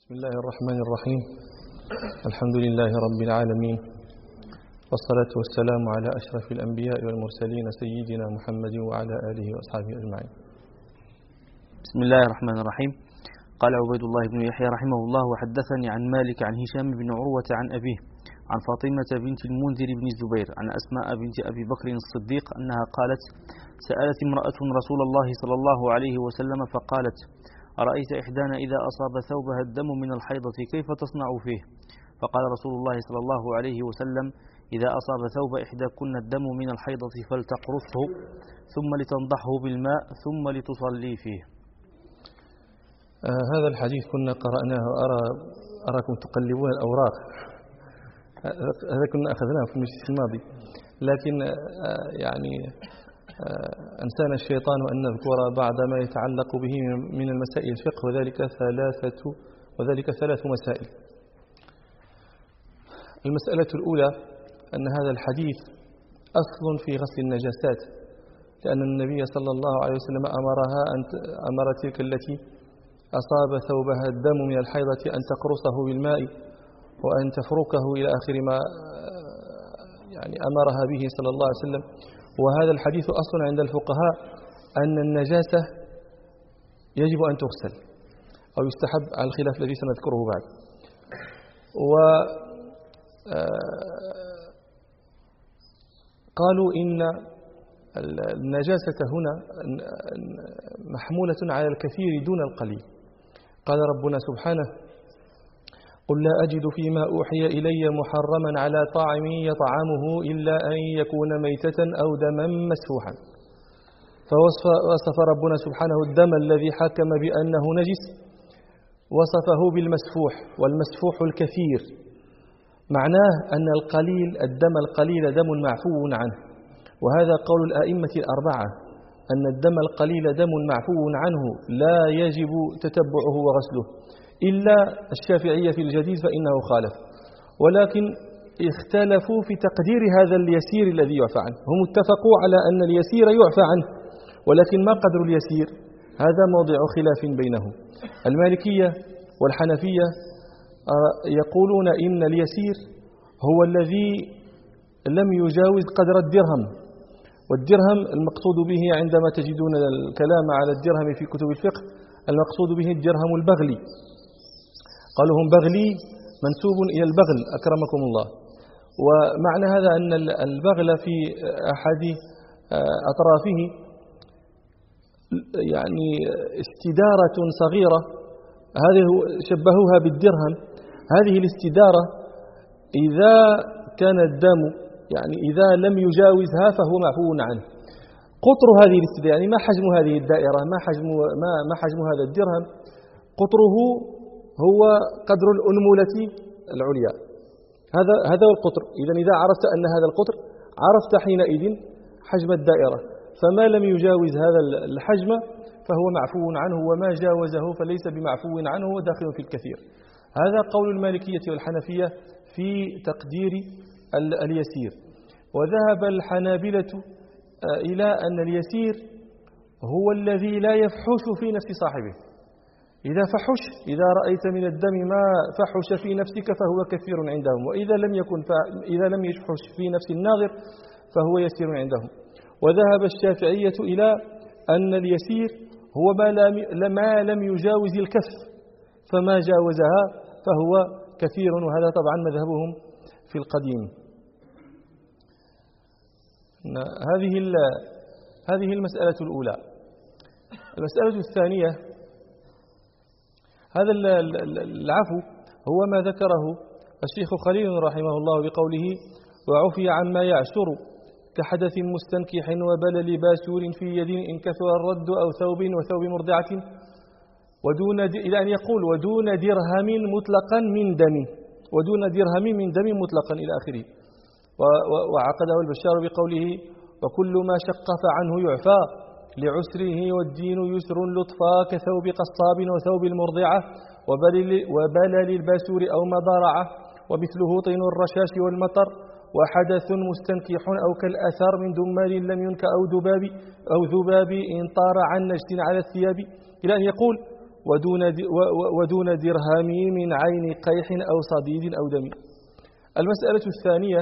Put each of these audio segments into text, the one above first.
بسم الله الرحمن الرحيم. الحمد لله رب العالمين، والصلاة والسلام على أشرف الأنبياء والمرسلين سيدنا محمد وعلى آله وأصحابه أجمعين. بسم الله الرحمن الرحيم. قال عبيد الله بن يحيى رحمه الله: وحدثني عن مالك عن هشام بن عروة عن أبيه عن فاطمة بنت المنذر بن الزبير عن أسماء بنت أبي بكر الصديق أنها قالت: سألت امرأة رسول الله صلى الله عليه وسلم فقالت: أرأيت إحدانا إذا أصاب ثوبها الدم من الحيضة كيف تصنع فيه؟ فقال رسول الله صلى الله عليه وسلم: إذا أصاب ثوب إحداكن الدم من الحيضة فلتقرصه ثم لتنضحه بالماء ثم لتصلي فيه. هذا الحديث كنا قرأناه، أراكم تقلبون الأوراق. هذا كنا أخذناه في المجلس الماضي، لكن أنسانا الشيطان أن نذكر بعض ما يتعلق به من المسائل الفقه، وذلك ثلاث مسائل. المسألة الأولى أن هذا الحديث أصل في غسل النجاسات، لأن النبي صلى الله عليه وسلم أمر تلك التي أصاب ثوبها الدم من الحيضة أن تقرصه بالماء وأن تفركه إلى آخر ما أمرها به صلى الله عليه وسلم. وهذا الحديث أصل عند الفقهاء أن النجاسة يجب أن تغسل أو يستحب، على الخلاف الذي سنذكره بعد. وقالوا إن النجاسة هنا محمولة على الكثير دون القليل. قال ربنا سبحانه: قل لا أجد فيما أوحي إلي محرما على طاعم يطعمه إلا أن يكون ميتة أو دما مسفوحا. فوصف ربنا سبحانه الدم الذي حكم بأنه نجس، وصفه بالمسفوح، والمسفوح الكثير. معناه أن الدم القليل دم معفو عنه، وهذا قول الآئمة الأربعة، أن الدم القليل دم معفو عنه لا يجب تتبعه وغسله، إلا الشافعية في الجديد فإنه خالف، ولكن اختلفوا في تقدير هذا اليسير الذي يعفى عنه. هم اتفقوا على أن اليسير يعفى عنه، ولكن ما قدر اليسير؟ هذا موضع خلاف بينهم. المالكية والحنفية يقولون إن اليسير هو الذي لم يجاوز قدر الدرهم، والدرهم المقصود به عندما تجدون الكلام على الدرهم في كتب الفقه المقصود به الدرهم البغلي. قالوا هم بغلي منسوب إلى البغل أكرمكم الله. ومعنى هذا أن البغل في أحد أطرافه استدارة صغيرة، هذه شبهوها بالدرهم. هذه الاستدارة إذا كان الدم إذا لم يجاوزها فهو معفو عنه. قطر هذه الاستدارة ما حجم هذه الدائرة، ما حجم هذا الدرهم، قطره هو قدر الأنملة العليا. هذا هو القطر. إذا عرفت أن هذا القطر عرفت حينئذ حجم الدائرة، فما لم يجاوز هذا الحجم فهو معفو عنه، وما جاوزه فليس بمعفو عنه وداخل في الكثير. هذا قول المالكية والحنفية في تقدير اليسير. وذهب الحنابلة إلى أن اليسير هو الذي لا يفحش في نفس صاحبه. إذا رأيت من الدم ما فحش في نفسك فهو كثير عندهم، وإذا لم يفحش في نفس الناظر فهو يسير عندهم. وذهب الشافعية إلى أن اليسير هو ما لم يجاوز الكف، فما جاوزها فهو كثير، وهذا طبعا مذهبهم في القديم. هذه المسألة الأولى. المسألة الثانية، هذا العفو هو ما ذكره الشيخ خليل رحمه الله بقوله: وعفي عما يعسر كحدث مستنكح وبلل باسور في يد إن كثر الرد أو وثوب مرضعة إلى أن يقول: ودون درهم مطلقا من دم، ودون درهم من دم مطلقا إلى آخره. وعقده البشار بقوله: وكل ما شق فعنه يعفى لعسره والدين يسر لطفا كثوب قصاب وثوب المرضعة وبلل الباسور أو مضارعة، ومثله طين الرشاش والمطر، وحدث مستنكح أو كالأثر من دمال لم ينك أو ذباب إن طار عن نجس على الثياب، إلى أن يقول: ودون درهم من عين قيح أو صديد أو دم. المسألة الثانية،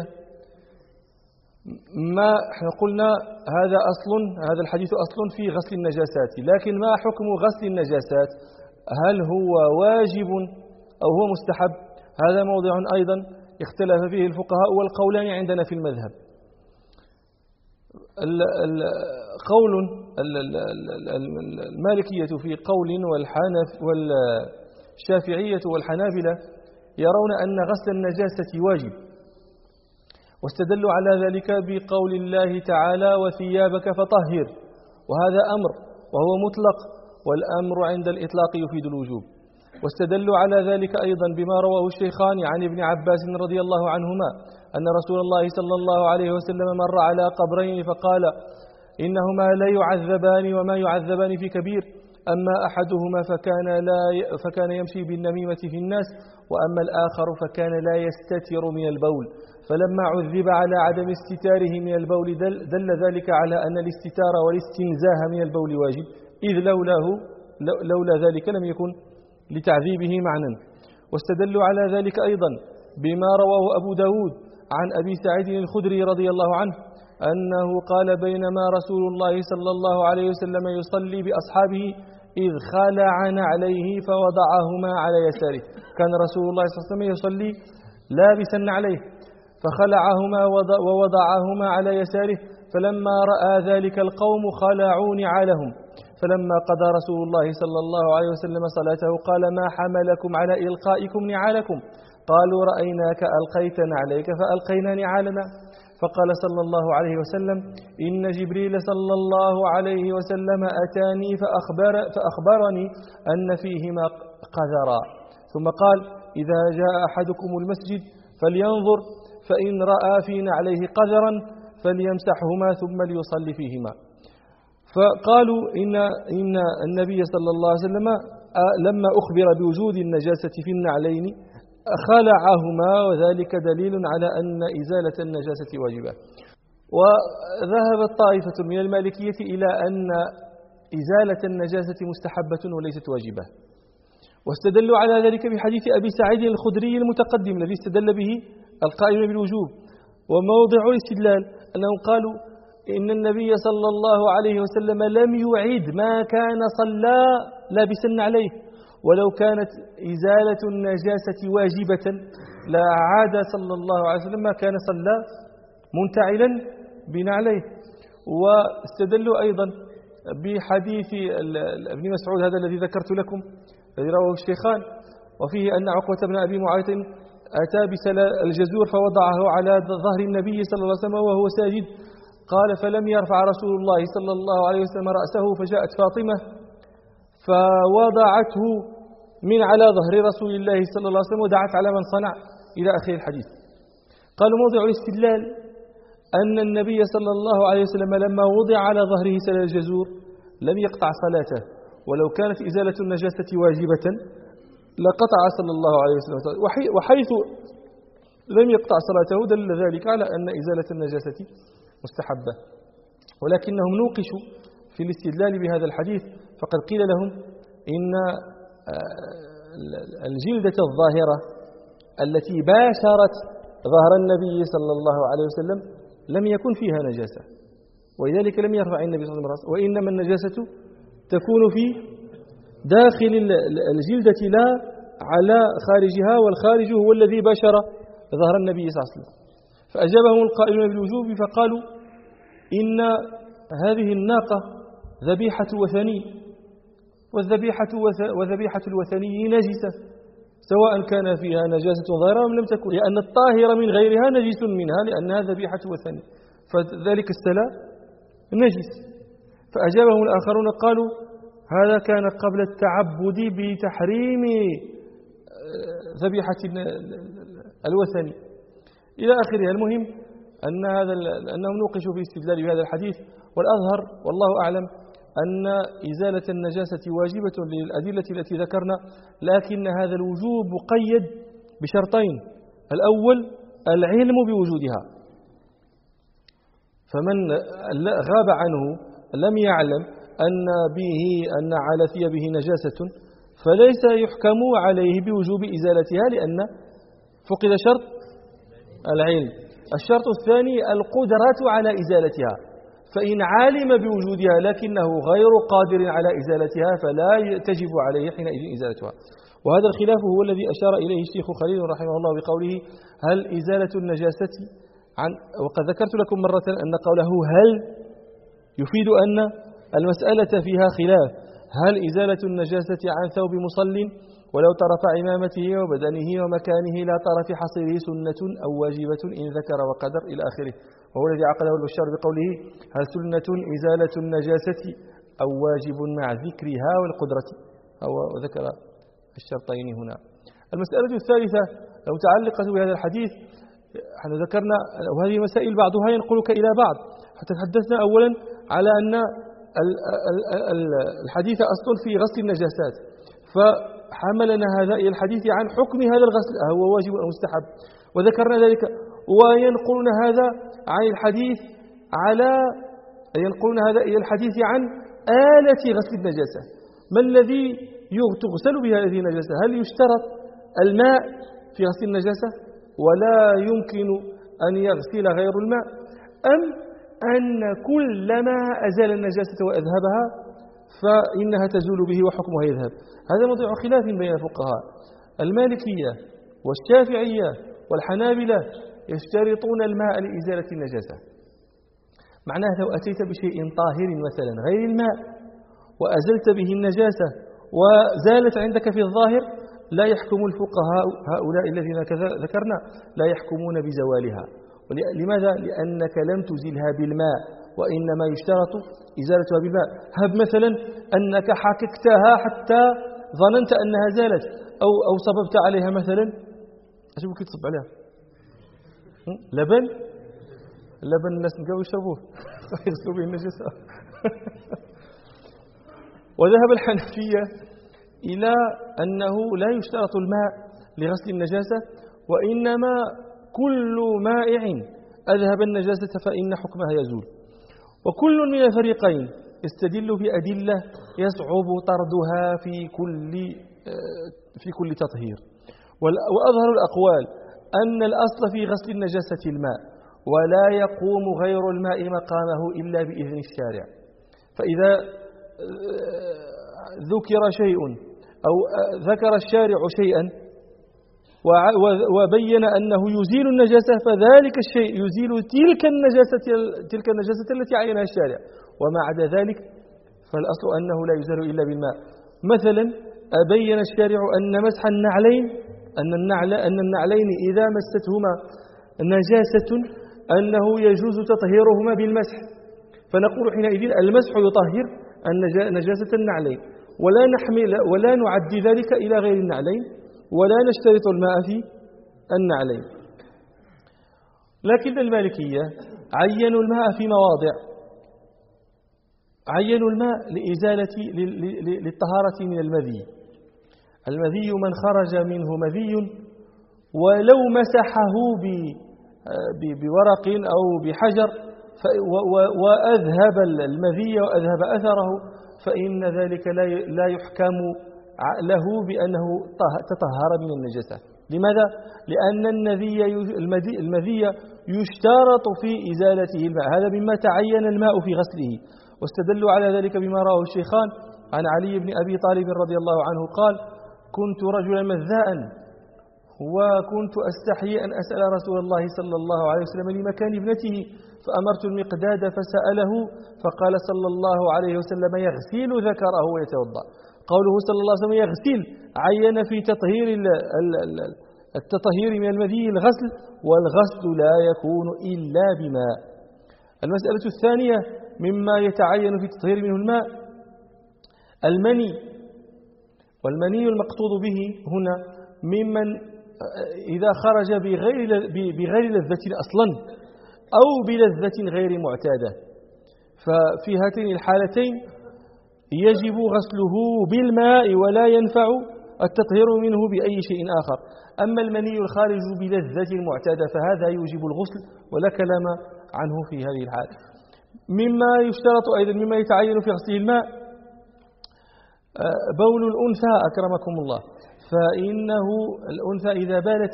ما احنا قلنا هذا الحديث أصل في غسل النجاسات، لكن ما حكم غسل النجاسات؟ هل هو واجب أو هو مستحب؟ هذا موضع أيضا اختلف فيه الفقهاء، والقولان عندنا في المذهب. قول المالكية في قول، والشافعية والحنابلة يرون أن غسل النجاسة واجب، واستدلوا على ذلك بقول الله تعالى وثيابك فطهر، وهذا أمر وهو مطلق، والأمر عند الإطلاق يفيد الوجوب. واستدلوا على ذلك أيضا بما رواه الشيخان عن ابن عباس رضي الله عنهما أن رسول الله صلى الله عليه وسلم مر على قبرين فقال إنهما لا يعذبان وما يعذبان في كبير، أما أحدهما فكان يمشي بالنميمة في الناس، وأما الآخر فكان لا يستتر من البول، فلما عذب على عدم استتاره من البول دل ذلك على أن الاستتار والاستنزاه من البول واجب، إذ لولا ذلك لم يكن لتعذيبه معنى. واستدلوا على ذلك أيضا بما رواه أبو داود عن أبي سعيد الخدري رضي الله عنه أنه قال بينما رسول الله صلى الله عليه وسلم يصلي بأصحابه إذ خلعن عليه فوضعهما على يساره. كان رسول الله صلى الله عليه وسلم يصلي لابسا عليه فخلعهما ووضعهما على يساره، فلما رأى ذلك القوم خلعوا نعالهم، فلما قضى رسول الله صلى الله عليه وسلم صلاته قال ما حملكم على إلقائكم نعالكم؟ قالوا رأيناك ألقيت نعليك فألقينا نعالنا. فقال صلى الله عليه وسلم إن جبريل صلى الله عليه وسلم أتاني فأخبرني أن فيهما قذرا، ثم قال إذا جاء أحدكم المسجد فلينظر فإن رأى في نعليه قذرا فليمسحهما ثم ليصلي فيهما. فقالوا إن النبي صلى الله عليه وسلم لما أخبر بوجود النجاسة في النعلين خلعهما، وذلك دليل على أن إزالة النجاسة واجبة. وذهبت طائفة من المالكية إلى أن إزالة النجاسة مستحبة وليست واجبة، واستدلوا على ذلك بحديث أبي سعيد الخدري المتقدم الذي استدل به القائل بالوجوب. وموضع الاستدلال أنهم قالوا إن النبي صلى الله عليه وسلم لم يعيد ما كان صلى لابسا عليه، ولو كانت إزالة النجاسة واجبة لا عاد صلى الله عليه وسلم ما كان صلى منتعلا بنعليه. واستدلوا أيضا بحديث ابن مسعود هذا الذي ذكرت لكم الذي رواه الشيخان، وفيه أن عقبة بن أبي معيط أتى بسل الجزور فوضعه على ظهر النبي صلى الله عليه وسلم وهو ساجد، قال فلم يرفع رسول الله صلى الله عليه وسلم رأسه، فجاءت فاطمة فوضعته من على ظهر رسول الله صلى الله عليه وسلم ودعت على من صنع إلى آخر الحديث. قالوا موضع الاستدلال أن النبي صلى الله عليه وسلم لما وضع على ظهره سل الجزور لم يقطع صلاته، ولو كانت إزالة النجاسة واجبة لقطع صلى الله عليه وسلم، وحيث لم يقطع صلاته دل ذلك على أن إزالة النجاسة مستحبة. ولكنهم نوقشوا في الاستدلال بهذا الحديث، فقد قيل لهم إن الجلدة الظاهرة التي باشرت ظهر النبي صلى الله عليه وسلم لم يكن فيها نجاسة، ولذلك لم يرفع النبي صلى الله عليه وسلم، وإنما النجاسة تكون في داخل الجلدة لا على خارجها، والخارج هو الذي باشر ظهر النبي صلى الله عليه وسلم. فأجابهم القائلون بالوجوب فقالوا إن هذه الناقة ذبيحة وثني، وذبيحة الوثني نجسة سواء كان فيها نجاسة ظاهرة أم لم تكن، لأن الطاهر من غيرها نجس منها لأنها ذبيحة وثني، فذلك السلاء نجس. فأجابهم الآخرون قالوا هذا كان قبل التعبد بتحريم ذبيحة الوثني إلى آخرها. المهم أنهم نوقشوا في استدلال بهذا الحديث، والأظهر والله أعلم أن إزالة النجاسة واجبة للأدلة التي ذكرنا، لكن هذا الوجوب مقيد بشرطين: الأول العلم بوجودها، فمن غاب عنه لم يعلم أن على ثيابه نجاسة فليس يحكم عليه بوجوب إزالتها لأن فقد شرط العلم. الشرط الثاني القدرة على إزالتها، فإن علم بوجودها لكنه غير قادر على إزالتها فلا تجب عليه حينئذ إزالتها. وهذا الخلاف هو الذي أشار إليه الشيخ خليل رحمه الله بقوله هل إزالة النجاسة وقد ذكرت لكم مرة أن قوله هل يفيد أن المسألة فيها خلاف، هل إزالة النجاسة عن ثوب مصل ولو طرف عمامته وبدنه ومكانه لا طرف حصيره سنة أو واجبة إن ذكر وقدر إلى آخره. وهو الذي عقده البشار بقوله هل سنة إزالة النجاسة أو واجب مع ذكرها والقدرة، أو ذكر الشرطين هنا. المسألة الثالثة المتعلقة بهذا الحديث، نحن ذكرنا وهذه مسائل بعضها ينقلك إلى بعض، حتى تحدثنا أولا على أن الحديث أصل في غسل النجاسات، فحملنا هذا إلى الحديث عن حكم هذا الغسل هو واجب أو مستحب، وذكرنا ذلك. وينقلون هذا عن الحديث ينقلون هذا إلى الحديث عن آلة غسل النجاسة، ما الذي تغسل بها هذه النجاسة؟ هل يشترط الماء في غسل النجاسة ولا يمكن أن يغسل غير الماء، أم أن كلما أزال النجاسة وأذهبها فإنها تزول به وحكمها يذهب؟ هذا موضوع خلاف بين الفقهاء. المالكية والشافعية والحنابلة يشترطون الماء لإزالة النجاسة. معناه لو أتيت بشيء طاهر مثلا غير الماء وأزلت به النجاسة وزالت عندك في الظاهر، لا يحكم الفقهاء هؤلاء الذين ذكرنا لا يحكمون بزوالها. لماذا؟ لأنك لم تزلها بالماء، وإنما يشترط إزالتها بالماء. هب مثلا أنك حككتها حتى ظننت أنها زالت، أو صببت عليها مثلا، أشوف كيف تصب عليها لبن الناس نقاو يشربوه يغسلوا به النجاسة. وذهب الحنفية إلى أنه لا يشترط الماء لغسل النجاسة، وإنما كل مائع أذهب النجاسة فإن حكمها يزول. وكل من الفريقين يستدل بأدلة يصعب طردها في كل تطهير. وأظهر الأقوال أن الأصل في غسل النجاسة الماء، ولا يقوم غير الماء مقامه إلا بإذن الشارع. فإذا ذكر شيء أو ذكر الشارع شيئا وبين أنه يزيل النجاسة، فذلك الشيء يزيل تلك النجاسة التي عينها الشارع، وما عدا ذلك فالأصل أنه لا يزال إلا بالماء. مثلا أبين الشارع أن مسح النعلين أن النعلين إذا مستهما نجاسة أنه يجوز تطهيرهما بالمسح، فنقول حينئذ المسح يطهر نجاسة النعلين، ولا نعدي ذلك إلى غير النعلين، ولا نشترط الماء في النعلين. لكن المالكية عينوا الماء في مواضع، عينوا الماء للطهارة من المذي. المذي من خرج منه مذي ولو مسحه بورق أو بحجر وأذهب المذي وأذهب أثره، فإن ذلك لا يحكم له بأنه تطهر من النجاسة. لماذا؟ لأن المذي يشترط في إزالته الماء، هذا مما تعين الماء في غسله. واستدلوا على ذلك بما رواه الشيخان عن علي بن أبي طالب رضي الله عنه قال: كنت رجلا مذاء وكنت أستحيي أن أسأل رسول الله صلى الله عليه وسلم لمكان ابنته، فأمرت المقداد فسأله فقال صلى الله عليه وسلم: يغسل ذكره ويتوضأ. قوله صلى الله عليه وسلم يغسل عين في التطهير من المذي الغسل، والغسل لا يكون إلا بماء. المسألة الثانية مما يتعين في التطهير منه الماء المني، والمني المقصود به هنا ممن إذا خرج بغير لذة أصلا أو بلذة غير معتادة، ففي هاتين الحالتين يجب غسله بالماء ولا ينفع التطهير منه بأي شيء آخر. أما المني الخارج بلذة معتادة فهذا يوجب الغسل ولا كلام عنه في هذه الحال. مما يشترط أيضا، مما يتعين في غسل الماء بول الأنثى أكرمكم الله، فإنه الأنثى إذا بالت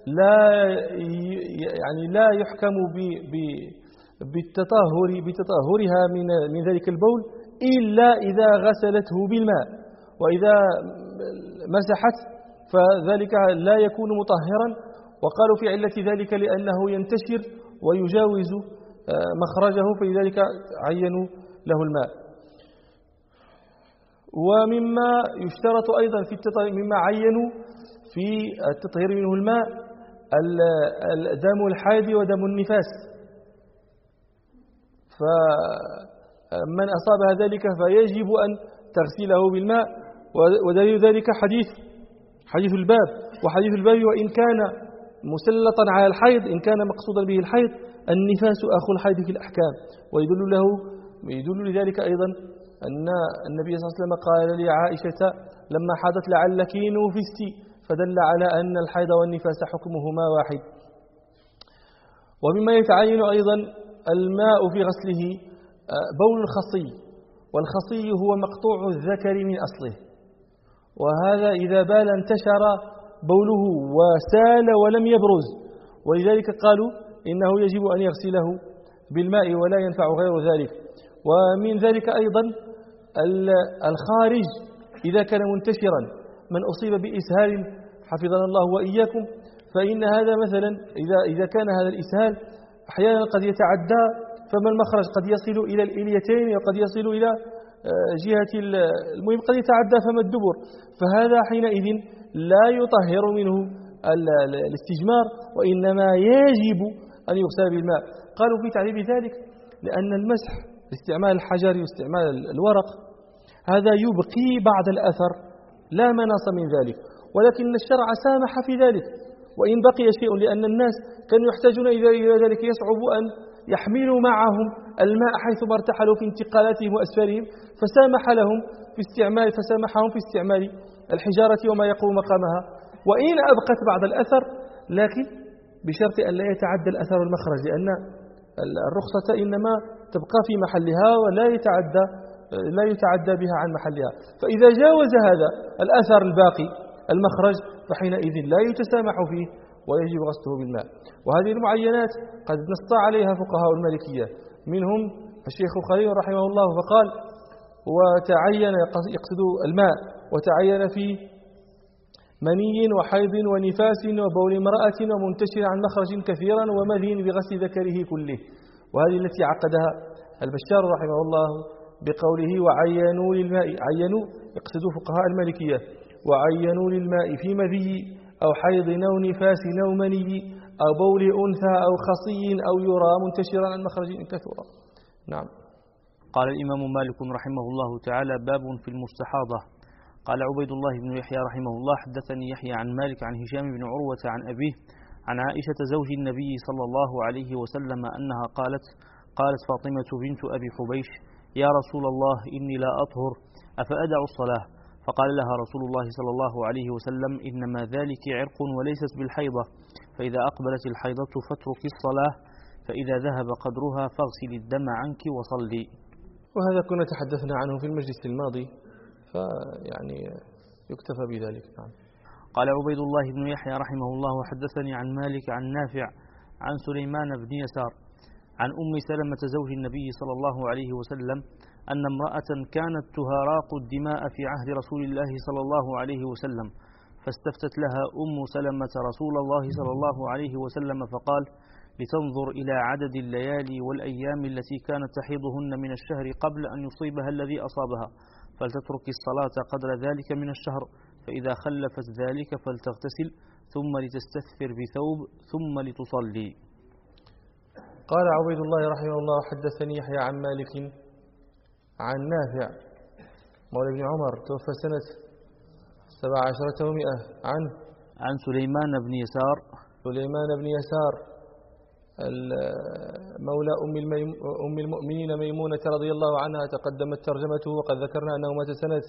لا يحكم بتطهرها من ذلك البول إلا إذا غسلته بالماء، وإذا مسحت فذلك لا يكون مطهرا، وقالوا في علة ذلك لأنه ينتشر ويجاوز مخرجه، فلذلك عينوا له الماء. ومما يشترط أيضا مما عينوا في التطهير منه الماء دم الحيض ودم النفاس، فمن أصابها ذلك فيجب أن تغسله بالماء، ودليل ذلك حديث الباب، وحديث الباب وإن كان مسلطا على الحيض، إن كان مقصودا به الحيض، النفاس أخو الحيض في الأحكام. ويدل لذلك أيضا أن النبي صلى الله عليه وسلم قال لعائشة لما حاضت لعلك نوفستي، فدل على أن الحيض والنفاس حكمهما واحد. ومما يتعين أيضا الماء في غسله بول الخصي، والخصي هو مقطوع الذكر من أصله، وهذا إذا بال انتشر بوله وسال ولم يبرز، ولذلك قالوا إنه يجب أن يغسله بالماء ولا ينفع غير ذلك. ومن ذلك أيضا الخارج إذا كان منتشرا، من أصيب بإسهال حفظنا الله وإياكم، فإن هذا مثلا إذا كان هذا الإسهال أحيانا قد يتعدى، فما المخرج قد يصل إلى الإليتين وقد يصل إلى جهة المهم قد يتعدى فم الدبر، فهذا حينئذ لا يطهر منه الاستجمار، وإنما يجب أن يغسل بالماء. قالوا في تعريف ذلك لأن المسح باستعمال الحجر واستعمال الورق هذا يبقي بعض الأثر لا مناص من ذلك، ولكن الشرع سامح في ذلك وإن بقي شيء، لأن الناس كانوا يحتاجون إلى ذلك، يصعب أن يحملوا معهم الماء حيثما ارتحلوا في انتقالاتهم وأسفارهم، فسامحهم في استعمال الحجارة وما يقوم مقامها، وإن أبقت بعض الأثر لكن بشرط أن لا يتعدى الأثر المخرج، لأن الرخصة إنما تبقى في محلها ولا يتعدى بها عن محلها. فإذا جاوز هذا الأثر الباقي المخرج فحينئذ لا يتسامح فيه ويجب غسله بالماء. وهذه المعينات قد نص عليها فقهاء المالكية، منهم الشيخ خليل رحمه الله فقال وتعين يقصد الماء، وتعين في مني وحيض ونفاس وبول امرأة ومنتشر عن مخرج كثيرا ومذي بغسل ذكره كله. وهذه التي عقدها البشار رحمه الله بقوله وعينوا للماء، عينوا يقصدوا فقهاء المالكية، وعينوا للماء في مذي أو حيض أو نفاس أو مني أو بول أنثى أو خصي أو يرى منتشرا عن مخرج كثيرا. نعم. قال الإمام مالك رحمه الله تعالى باب في المستحاضة. قال عبيد الله بن يحيى رحمه الله حدثني يحيى عن مالك عن هشام بن عروة عن أبيه عن عائشة زوج النبي صلى الله عليه وسلم أنها قالت فاطمة بنت أبي حبيش يا رسول الله إني لا أطهر أفأدع الصلاة؟ فقال لها رسول الله صلى الله عليه وسلم إنما ذلك عرق وليست بالحيضة، فإذا أقبلت الحيضة فاترك الصلاة، فإذا ذهب قدرها فاغسل الدم عنك وصلي. وهذا كنا تحدثنا عنه في المجلس الماضي، فيعني يكتفى بذلك. نعم. قال عبيد الله بن يحيى رحمه الله حدثني عن مالك عن نافع عن سليمان بن يسار عن أم سلمة زوج النبي صلى الله عليه وسلم أن امرأة كانت تهراق الدماء في عهد رسول الله صلى الله عليه وسلم، فاستفتت لها أم سلمة رسول الله صلى الله عليه وسلم فقال لتنظر إلى عدد الليالي والأيام التي كانت تحيضهن من الشهر قبل أن يصيبها الذي أصابها، فلتترك الصلاة قدر ذلك من الشهر، فإذا خلفت ذلك فلتغتسل ثم لتستثفر بثوب ثم لتصلي. قال عبيد الله رحمه الله حدثني يحيى عن مالك عن نافع مولى بن عمر توفى سنة 17 و100 عن سليمان بن يسار مولى أم المؤمنين ميمونة رضي الله عنها، تقدمت ترجمته وقد ذكرنا أنه مات سنة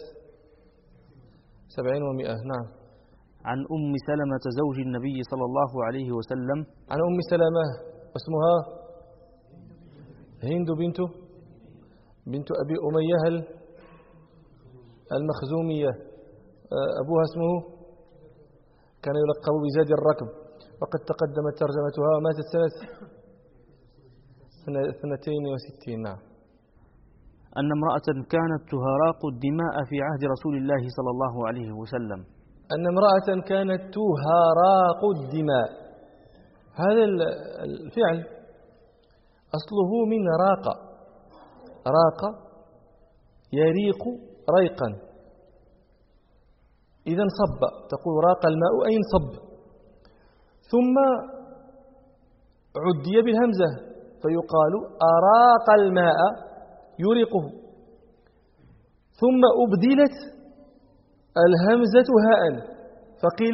70 و100. نعم. عن أم سلمة زوج النبي صلى الله عليه وسلم. عن أم سلمة اسمها هند بنت أبي أمية المخزومية، أبوها اسمه كان يلقب بزاد الركب، وقد تقدمت ترجمتها وماتت سنة 62. نعم. أن امرأة كانت تهراق الدماء في عهد رسول الله صلى الله عليه وسلم. أن امرأة كانت تهراق الدماء، هذا الفعل أصله من راق، راق يريق ريقا، إذا صب، تقول راق الماء أي انصب، ثم عدي بالهمزة فيقال أراق الماء يريقه، ثم أبدلت الهمزة هاء فقيل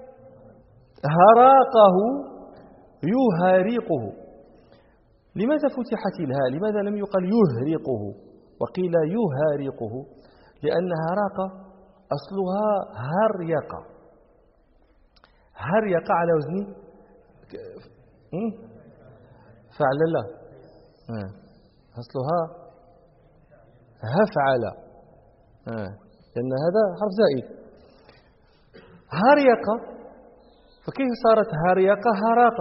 هراقه يهريقه. لماذا فتحت الهاء؟ لماذا لم يقل يهريقه وقيل يهريقه؟ لأن هراق أصلها هريق، هريق على وزن فعل الله، أصلها هفعل، لأن هذا حرف زائد. هريق، فكيف صارت هريق هراق؟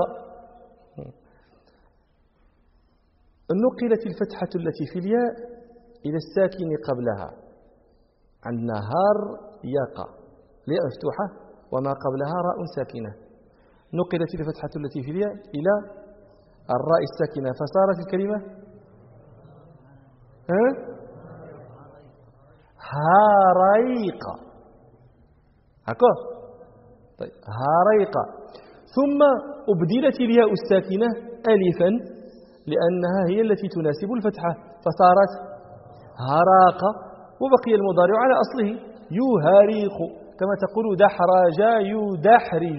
نقلت الفتحة التي في الياء إلى الساكن قبلها، عندنا هريق الياء مفتوحة وما قبلها راء ساكنة، نقلت الفتحة التي في الياء إلى الراء الساكنة فصارت الكلمة هريق، هكذا. طيب هريق، ثم أبدلت الياء الساكنة ألفا لأنها هي التي تناسب الفتحة فصارت هراق، وبقي المضارع على أصله يهريق، كما تقول دحرج يدحرج.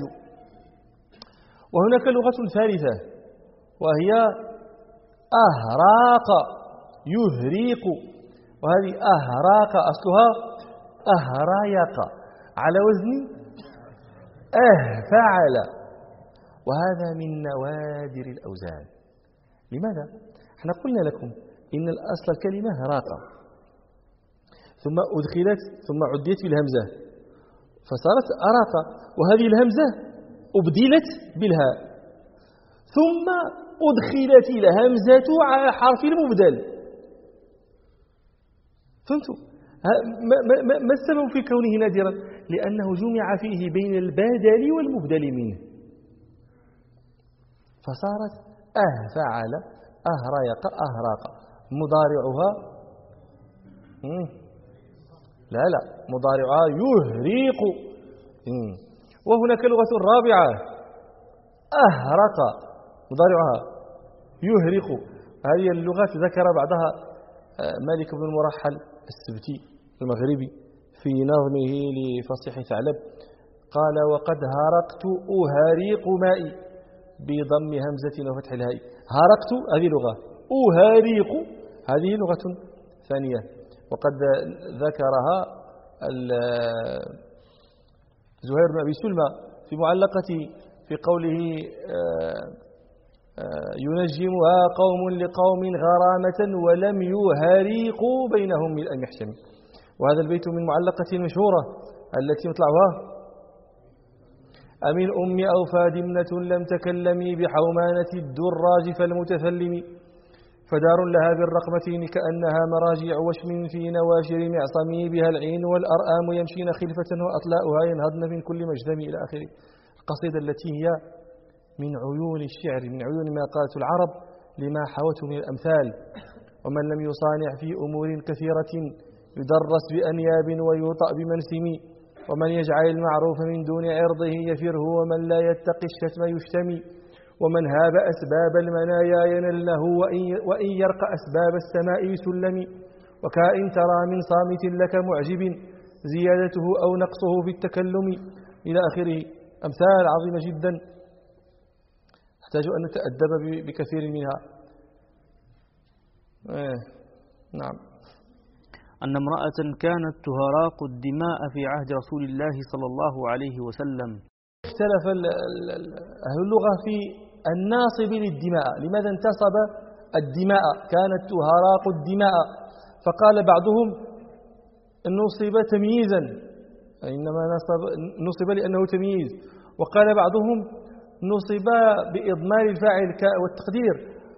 وهناك لغة ثالثة وهي أهراق يهريق، وهذه أهراق أصلها أهرايق على وزن أهفعل، وهذا من نوادر الأوزان. لماذا؟ احنا قلنا لكم إن الأصل الكلمة هراقة ثم أدخلت ثم عديت بالهمزة فصارت أراقة، وهذه الهمزة أبدلت بالهاء ثم أدخلت الهمزة على حرف المبدل. فهمتوا؟ ما السبب في كونه نادرا؟ لأنه جمع فيه بين البدل والمبدل منه فصارت أهفعل أهريق أهراق. مضارعها لا مضارعها يهريق. وهناك لغة رابعة أهرق مضارعها يهرق. هذه اللغات ذكر بعضها مالك بن المرحل السبتي المغربي في نظمه لفصيح ثعلب، قال وقد هرقت أهريق مائي بضم همزة وفتح الهاء. هرقت هذه لغة، أهريق هذه لغة ثانية، وقد ذكرها زهير بن أبي سلمى في معلقته في قوله ينجمها قوم لقوم غرامة ولم يهريقوا بينهم من المحشم. وهذا البيت من معلقة مشهورة التي مطلعها أمن أم أوفى دمنة لم تكلمي بحومانة الدراج فالمتثلم فدار لها بالرقمتين كأنها مراجع وشم في نواشر معصمي بها العين والأرآم يمشين خلفة وأطلاؤها ينهضن من كل مجدم إلى آخره. القصيدة التي هي من عيون الشعر، من عيون ما قالت العرب لما حوته من الأمثال. ومن لم يصانع في أمور كثيرة يدرس بأنياب ويوطأ بمنسم، ومن يجعل المعروف من دون عرضه يفره، ومن لا يتقي الشتم يشتمي، ومن هاب أسباب المنايا ينله، وإن يرقى أسباب السماء يسلم. وكائن ترى من صامت لك معجب زيادته أو نقصه في التكلم إلى آخره. أمثال عظيمة جدا نحتاج أن نتأدب بكثير منها. نعم. أن امرأة كانت تهراق الدماء في عهد رسول الله صلى الله عليه وسلم. اختلف أهل اللغة في الناصب للدماء، لماذا انتصب الدماء؟ كانت تهراق الدماء، فقال بعضهم نصب تمييزا، إنما نصب لأنه تمييز. وقال بعضهم نصب بإضمار الفاعل والتقدير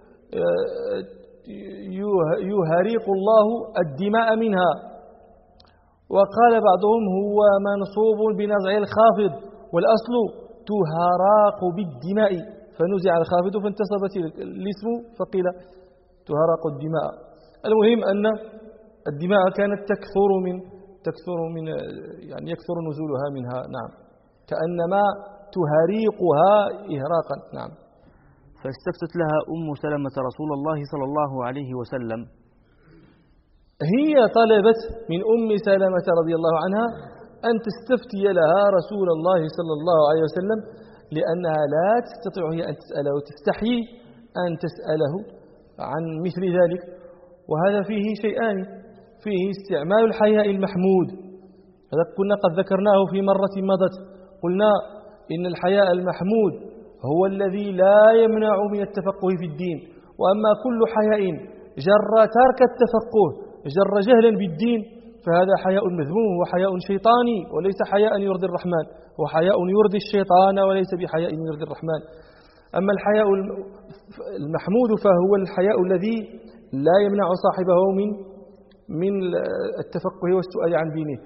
يهريق الله الدماء منها. وقال بعضهم هو منصوب بنزع الخافض، والأصل تهراق بالدماء، فنزع الخافض فانتصبت الاسم فقيل تهراق الدماء. المهم أن الدماء كانت تكثر من يعني يكثر نزولها منها، نعم، كأنما تهريقها إهراقا. نعم. فاستفتت لها أم سلمة رسول الله صلى الله عليه وسلم. هي طلبت من أم سلمة رضي الله عنها أن تستفتي لها رسول الله صلى الله عليه وسلم، لأنها لا تستطيع هي أن تسأله، تستحيي أن تسأله عن مثل ذلك. وهذا فيه شيئان: فيه استعمال الحياء المحمود، هذا كنا قد ذكرناه في مرة مضت، قلنا إن الحياء المحمود هو الذي لا يمنع من التفقه في الدين، وأما كل حياء جر ترك التفقه، جر جهلا بالدين، فهذا حياء مذموم وحياء شيطاني، وليس حياء يرضي الرحمن، هو حياء يرضي الشيطان وليس بحياء يرضي الرحمن. أما الحياء المحمود فهو الحياء الذي لا يمنع صاحبه من التفقه والسؤال عن دينه.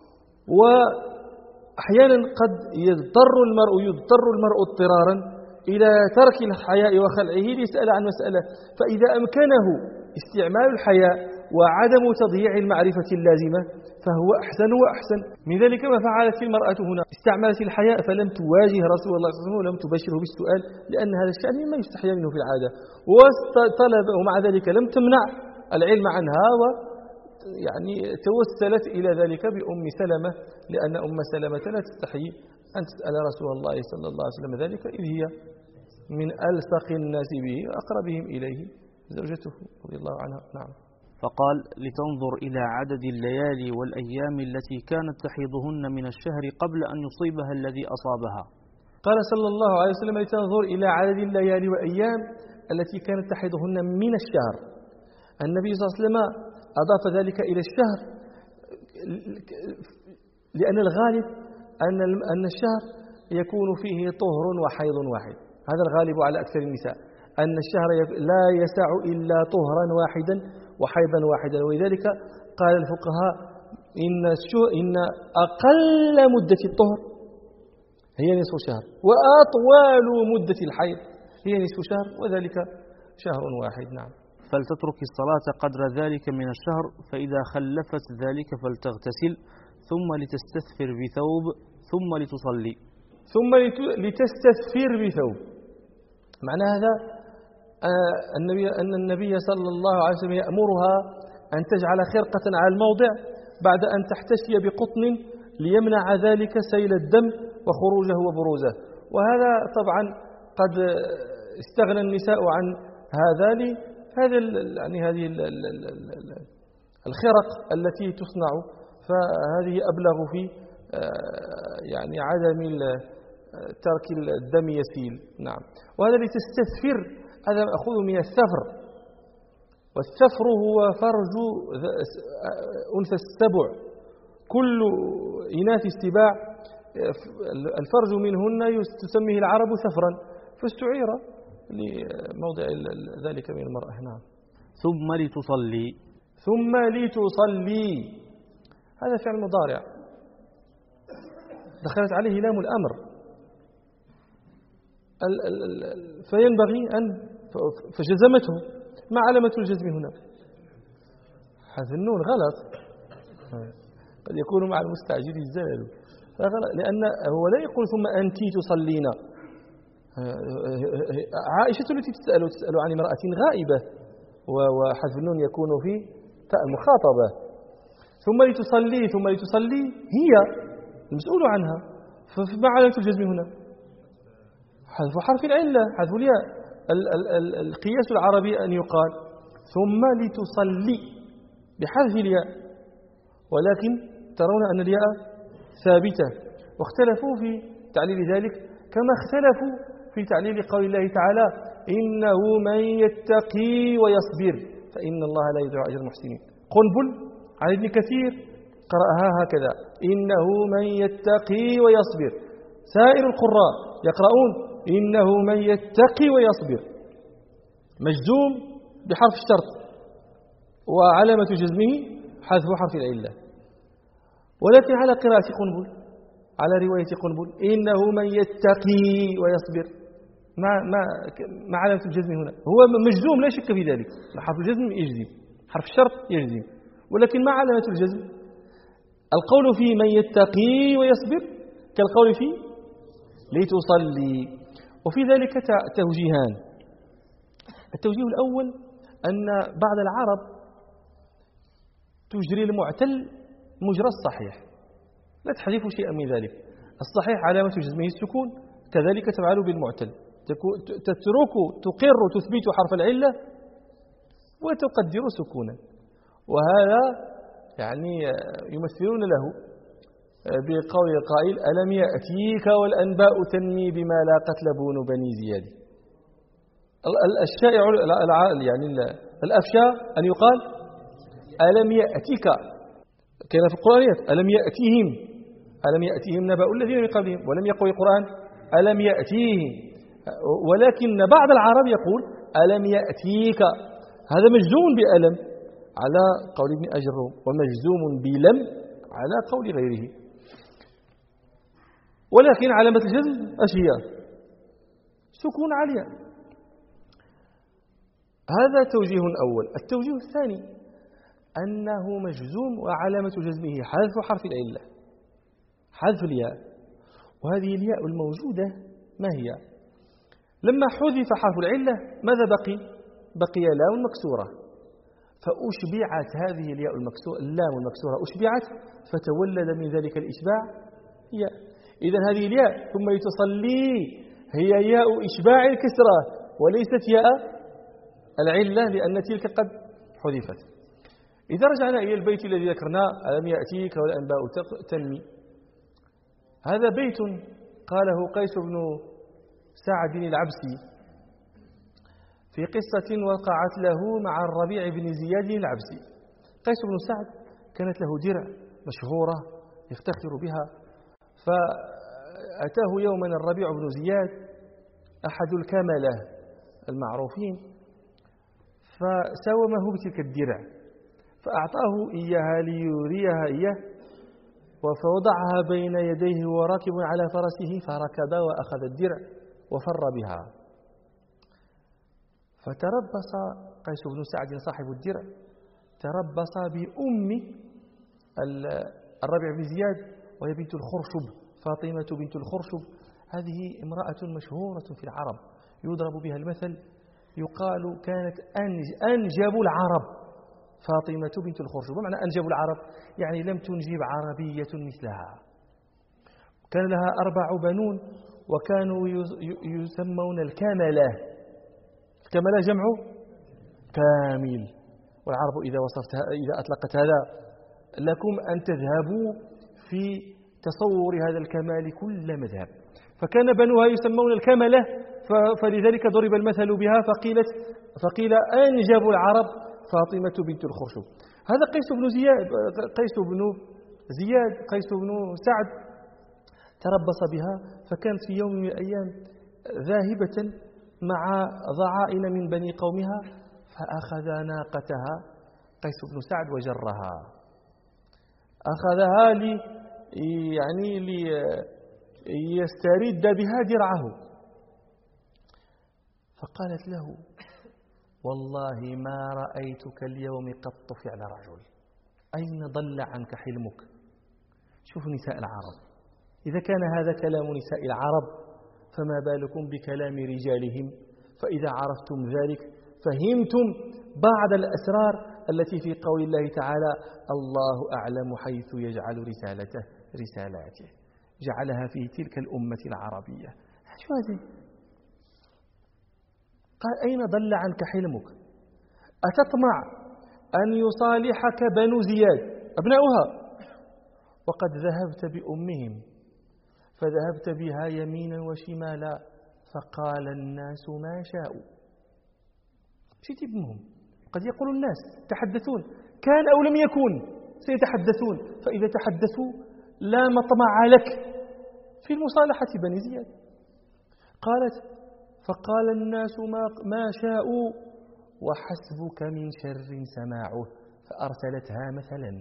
وأحيانا قد يضطر المرء اضطرارا إلى ترك الحياء وخلعه ليسأل عن مسألة، فإذا أمكنه استعمال الحياء وعدم تضييع المعرفة اللازمة فهو أحسن وأحسن. من ذلك ما فعلت المرأة هنا، استعملت الحياء فلم تواجه رسول الله صلى الله عليه وسلم ولم تبشره بالسؤال، لأن هذا الشأن مما يستحيا منه في العادة، وطلب ومع ذلك لم تمنع العلم عنها، ويعني توسلت إلى ذلك بأم سلمة، لأن أم سلمة لا تستحي أن تسأل رسول الله صلى الله عليه وسلم ذلك، إذ هي من ألصق الناس به وأقربهم إليه زوجته رضي الله عنها. نعم. فقال: لتنظر إلى عدد الليالي والأيام التي كانت تحيضهن من الشهر قبل أن يصيبها الذي أصابها. قال صلى الله عليه وسلم: لتنظر إلى عدد الليالي والأيام التي كانت تحيضهن من الشهر. النبي صلى الله عليه وسلم أضاف ذلك إلى الشهر، لأن الغالب أن الشهر يكون فيه طهر وحيض واحد، هذا الغالب على أكثر النساء، أن الشهر لا يسع إلا طهرا واحدا وحيضا واحدا. ولذلك قال الفقهاء إن أقل مدة الطهر هي نصف شهر، وأطول مدة الحيض هي نصف شهر، وذلك شهر واحد. نعم. فلتترك الصلاة قدر ذلك من الشهر، فإذا خلفت ذلك فلتغتسل، ثم لتستثفر بثوب، ثم لتصلي. ثم لتستثفر بثوب، معنى هذا أن النبي صلى الله عليه وسلم يأمرها أن تجعل خرقة على الموضع بعد أن تحتشي بقطن ليمنع ذلك سيل الدم وخروجه وبروزه. وهذا طبعا قد استغنى النساء عن هذا هذه الخرق التي تصنع، فهذه أبلغ في يعني عدم ترك الدم يسيل. نعم. وهذا لتستثفر، هذا مأخوذ من الثفر، والثفر هو فرج أنثى السبع، كل إناث السباع الفرج منهن تسميه العرب ثفرا، فاستعير لموضع ذلك من المرأة. نعم. ثم لتصلي. ثم لتصلي، هذا فعل مضارع دخلت عليه لام الأمر، فينبغي فجزمته. ما علامة الجزم هنا؟ حذف النون، غلط، قد يكون مع المستعجل الزلل، لأن هو لا يقول ثم أنت تصلين. عائشة التي تسأل عن امرأة غائبة، وحذف النون يكون في تاء المخاطبة. ثم لتصلي هي المسؤول عنها، فما علامة الجزم هنا؟ حذف حرف العلة، حذف الياء. القياس العربي أن يقال ثم لتصلي بحذف الياء، ولكن ترون أن الياء ثابتة، واختلفوا في تعليل ذلك كما اختلفوا في تعليل قول الله تعالى: إنه من يتقي ويصبر فإن الله لا يضيع أجر المحسنين. قنبل عن ابن كثير قرأها هكذا: إنه من يتقي ويصبر. سائر القراء يقرؤون: إنه من يتقي ويصبر، مجزوم بحرف الشرط، وعلامة جزمه حذف حرف العلة. ولكن على قراءة قنبل، على رواية قنبل: إنه من يتقي ويصبر، ما علامة الجزم هنا؟ هو مجزوم لا شك في ذلك، حرف الجزم يجزم، حرف الشرط يجزم، ولكن ما علامة الجزم؟ القول في من يتقي ويصبر كالقول في لتصلي. وفي ذلك توجيهان. التوجيه الأول أن بعض العرب تجري المعتل مجرى الصحيح، لا تحذف شيئا من ذلك. الصحيح علامة جزمه السكون، كذلك تفعل بالمعتل، تقر تثبت حرف العلة وتقدر سكونا. وهذا يعني يمثلون له بقول القائل: ألم يأتيك والأنباء تنمي بما لا قتل بون بني زياد. الشائع يعني الأفشى أن يقال: ألم يأتيك، كان في القرآن ألم يأتيهم نبأ الذين من قبلهم، ولم يقل القرآن ألم يأتيهم. ولكن بعض العرب يقول ألم يأتيك، هذا مجزوم بألم على قول ابن أجروم، ومجزوم بلم على قول غيره. ولكن علامة الجزم أشياء سكون عالية. هذا توجيه أول. التوجيه الثاني أنه مجزوم وعلامة جزمه حذف حرف العلة، حذف الياء. وهذه الياء الموجودة ما هي؟ لما حذف حرف العلة ماذا بقي؟ بقي لام مكسورة، فأشبعت هذه الياء المكسورة، اللام المكسورة أشبعت، فتولد من ذلك الإشباع ياء. إذن هذه الياء ثم لتصلي هي ياء إشباع الكسرة وليست ياء العلة، لأن تلك قد حذفت. إذا رجعنا إلى البيت الذي ذكرناه: ألم يأتيك والأنباء تنمي، هذا بيت قاله قيس بن سعد العبسي في قصة وقعت له مع الربيع بن زياد العبسي. قيس بن سعد كانت له درع مشهورة يفتخر بها، فأتاه يوما الربيع بن زياد أحد الكملة المعروفين، فساومه بتلك الدرع، فأعطاه إياها ليريها إياه، فوضعها بين يديه وراكب على فرسه، فركب وأخذ الدرع وفر بها. فتربص قيس بن سعد صاحب الدرع، تربص بأم الربيع بن زياد، وهي بنت الخرشب، فاطمة بنت الخرشب. هذه امرأة مشهورة في العرب يضرب بها المثل، يقال كانت أنجب العرب فاطمة بنت الخرشب. ومعنى أنجب العرب يعني لم تنجب عربية مثلها. كان لها 4 بنون، وكانوا يسمون الكملة. الكملة جمع كامل. والعرب إذا أطلقت هذا لكم أن تذهبوا في تصور هذا الكمال كل مذهب. فكان بنوها يسمون الكملة، فلذلك ضرب المثل بها، فقيل أنجب العرب فاطمة بنت الخرشب. هذا قيس بن سعد تربص بها، فكانت في يوم من الأيام ذاهبة مع ضعائن من بني قومها، فأخذ ناقتها قيس بن سعد وجرها، أخذها ليسترد بها درعه. فقالت له: والله ما رأيتك اليوم قط فعل رجل، أين ضل عنك حلمك؟ شوف نساء العرب، إذا كان هذا كلام نساء العرب فما بالكم بكلام رجالهم؟ فإذا عرفتم ذلك فهمتم بعض الأسرار التي في قول الله تعالى: الله أعلم حيث يجعل رسالاته، جعلها في تلك الأمة العربية. شو هذه؟ قال: أين ضل عنك حلمك؟ أتطمع أن يصالحك بنو زياد أبناؤها؟ وقد ذهبت بأمهم، فذهبت بها يمينا وشمالا، فقال الناس ما شاءوا. شيء بهم قد يقول الناس تحدثون كان أو لم يكن، سيتحدثون، فإذا تحدثوا لا مطمع لك في المصالحة بني زياد. قالت: فقال الناس ما شاءوا وحسبك من شر سماعه، فأرسلتها مثلا.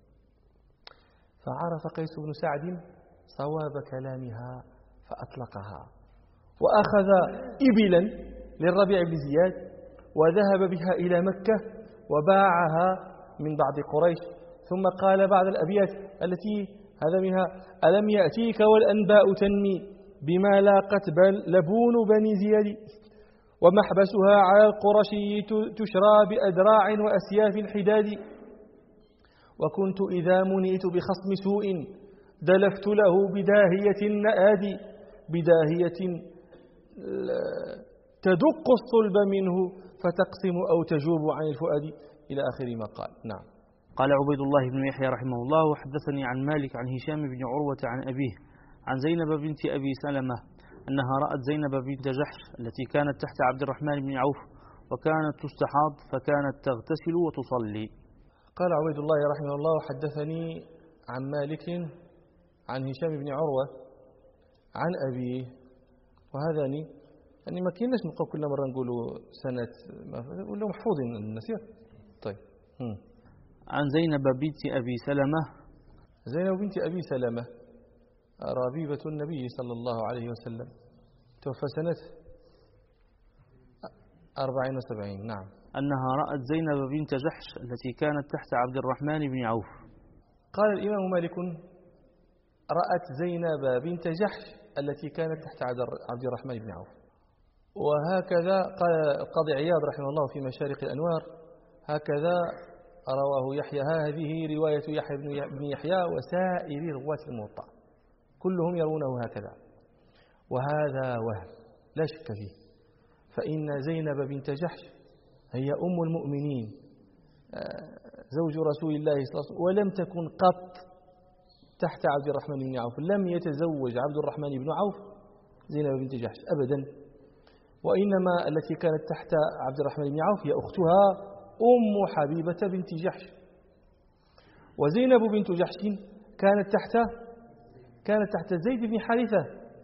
فعرف قيس بن سعد صواب كلامها فأطلقها، وأخذ إبلا للربيع بن زياد وذهب بها إلى مكة وباعها من بعض قريش. ثم قال بعض الأبيات التي هذا منها: ألم يأتيك والأنباء تنمي بما لاقت لبون بني زياد، ومحبسها على القرشي تشرى بأدراع وأسياف حداد، وكنت إذا منيت بخصم سوء دلفت له بداهية النآدي، بداهية تدق الصلب منه فتقسم أو تجوب عن الفؤاد، إلى آخر ما قال. نعم. قال عبيد الله بن يحيى رحمه الله: وحدثني عن مالك عن هشام بن عروة عن أبيه عن زينب بنت أبي سلمة أنها رأت زينب بنت جحش التي كانت تحت عبد الرحمن بن عوف وكانت تستحاض فكانت تغتسل وتصلي. قال عبيد الله رحمه الله: وحدثني عن مالك عن هشام بن عروة عن أبيه. وهذاني يعني ما كيناش نبقى كل مرة نقولوا سنة ولا محفوظين النسير. طيب. عن زينب بنت أبي سلمة. زينب بنت أبي سلمة ربيبة النبي صلى الله عليه وسلم، توفى سنة 74. نعم. أنها رأت زينب بنت جحش التي كانت تحت عبد الرحمن بن عوف. قال الإمام مالك: رأت زينب بنت جحش التي كانت تحت عبد الرحمن بن عوف. وهكذا قال القاضي عياض رحمه الله في مشارق الأنوار: هكذا رواه يحيى. هذه رواية يحيى بن يحيى وسائر رواة الموطأ كلهم يرونه هكذا، وهذا وهم لا شك فيه، فإن زينب بنت جحش هي أم المؤمنين زوج رسول الله صلى الله عليه وسلم، ولم تكن قط تحت عبد الرحمن بن عوف. لم يتزوج عبد الرحمن بن عوف زينب بنت جحش أبدا، وإنما التي كانت تحت عبد الرحمن بن عوف هي أختها أم حبيبة بنت جحش. وزينب بنت جحش كانت تحت زيد بن حارثة،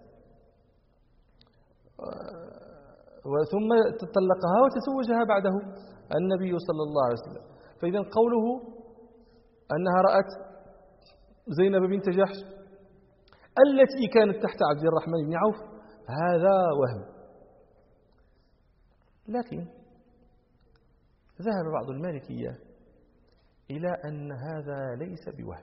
ثم طلقها وتزوجها بعده النبي صلى الله عليه وسلم. فإذا قوله أنها رأت زينب بنت جحش التي كانت تحت عبد الرحمن بن عوف هذا وهم. لكن ذهب بعض المالكية إلى أن هذا ليس بوهم.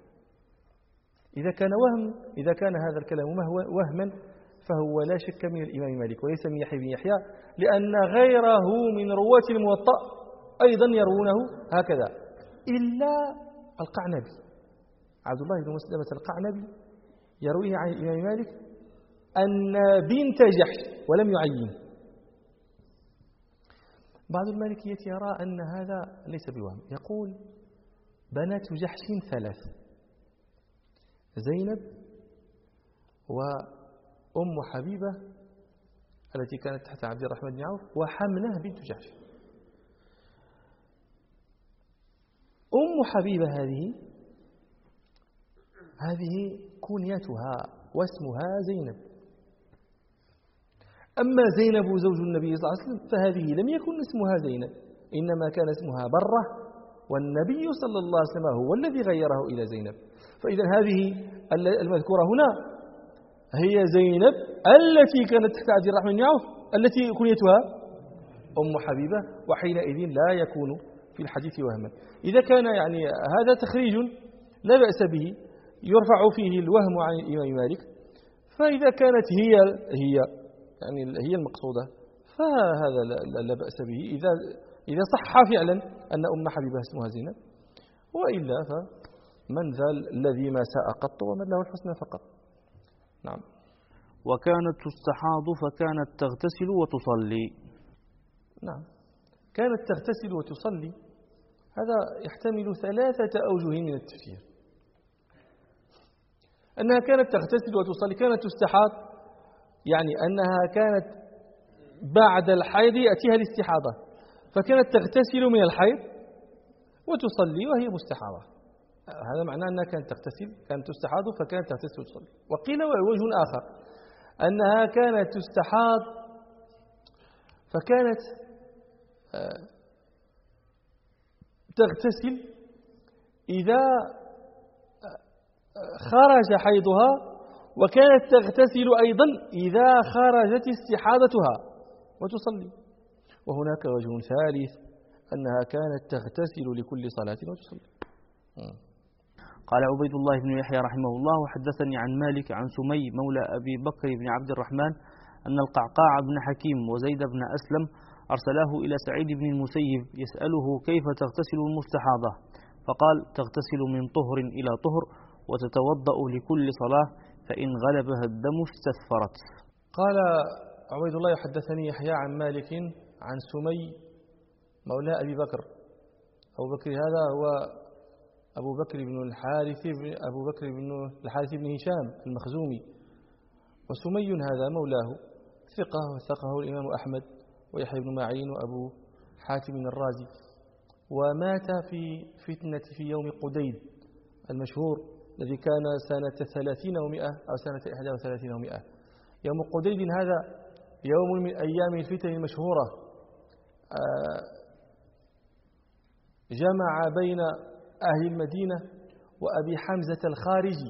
إذا كان هذا الكلام وهما فهو لا شك من الإمام مالك وليس من يحيى بن يحيى، لأن غيره من رواة الموطأ أيضا يروونه هكذا، إلا القعنبي عبد الله بن مسلمة القعنبي يرويه عن الإمام مالك أن بنت جحش ولم يعين. بعض المالكية يرى أن هذا ليس بوهم، يقول: بنات جحش 3: زينب وأم حبيبة التي كانت تحت عبد الرحمن بن عوف وحمنة بنت جحش. أم حبيبة هذه كنيتها واسمها زينب. أما زينب زوج النبي صلى الله عليه وسلم فهذه لم يكن اسمها زينب، إنما كان اسمها برة، والنبي صلى الله عليه وسلم هو الذي غيره إلى زينب. فإذا هذه المذكورة هنا هي زينب التي كانت تحت عبد الرحمن بن عوف التي كنيتها أم حبيبة، وحينئذ لا يكون في الحديث وهما. إذا كان يعني هذا تخريج لا بأس به يرفع فيه الوهم عن الإمام مالك، فإذا كانت هي المقصودة فهذا لا بأس به إذا صح فعلا أن أم حبيبة اسمها زينب، وإلا فمن ذا الذي ما ساء قط ومن له الحسنى فقط. نعم. وكانت تستحاض فكانت تغتسل وتصلي. نعم، كانت تغتسل وتصلي، هذا يحتمل 3 أوجه من التفسير. أنها كانت تغتسل وتصلي، كانت تستحاض يعني أنها كانت بعد الحيض يأتيها الاستحاضة، فكانت تغتسل من الحيض وتصلي وهي مستحاضة. هذا معناه أنها كانت تغتسل، كانت تستحاض فكانت تغتسل وتصلي. وقيل وجه آخر أنها كانت تستحاض فكانت تغتسل إذا خرج حيضها، وكانت تغتسل أيضا إذا خرجت استحاضتها وتصلي. وهناك وجه ثالث أنها كانت تغتسل لكل صلاة وتصلي. قال عبيد الله بن يحيى رحمه الله: وحدثني عن مالك عن سمي مولى أبي بكر بن عبد الرحمن أن القعقاع بن حكيم وزيد بن أسلم أرسلاه إلى سعيد بن المسيب يسأله كيف تغتسل المستحاضة، فقال: تغتسل من طهر إلى طهر وتتوضأ لكل صلاة، فإن غلبها الدم استثفرت. قال عبيد الله: حدثني يحيى عن مالك عن سمي مولى أبي بكر. أبو بكر هذا هو أبو بكر بن الحارث بن هشام المخزومي، وسمي هذا مولاه ثقة وثقه الإمام أحمد ويحيى بن معين وأبو حاتم الرازي، ومات في فتنة في يوم قديد المشهور الذي كان سنة 30 و100 أو سنة 31 و100. يوم قديد هذا يوم من أيام الفتن المشهورة، جمع بين أهل المدينة وأبي حمزة الخارجي.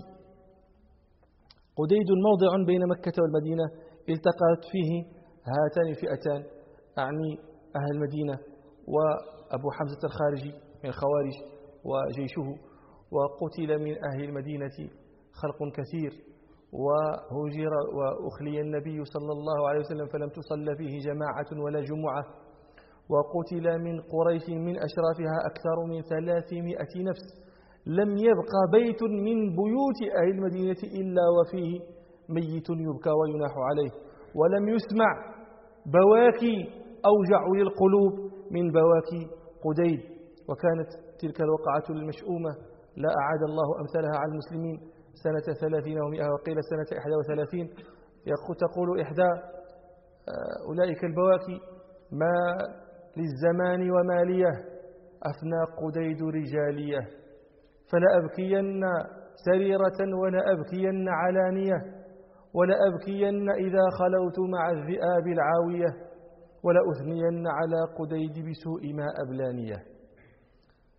قديد موضع بين مكة والمدينة التقت فيه هاتان الفئتان، أعني أهل المدينة وأبو حمزة الخارجي من الخوارج وجيشه، وقتل من أهل المدينة خلق كثير، وهجر وأخلي النبي صلى الله عليه وسلم فلم تصل فيه جماعة ولا جمعة، وقتل من قريش من أشرافها أكثر من 300 نفس. لم يبقى بيت من بيوت أهل المدينة إلا وفيه ميت يبكى ويناح عليه، ولم يسمع بواكي أوجع للقلوب من بواكي قديد. وكانت تلك الوقعة المشؤومة لا أعاد الله أمثالها على المسلمين سنة 30 و100، وقيل سنة 31. تقول إحدى أولئك البواكي: ما للزمان ومالية أفنى قديد رجالية، فلا أبكين سريرة ولا أبكين علانية، ولا أبكين إذا خلوت مع الذئاب العاوية، ولا أثنين على قديد بسوء ما أبلانية.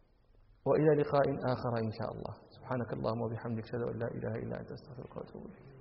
وإلى لقاء آخر إن شاء الله. سبحانك اللهم وبحمدك، أشهد أن لا إله إلا أنت، أستغفرك وأتوب إليك.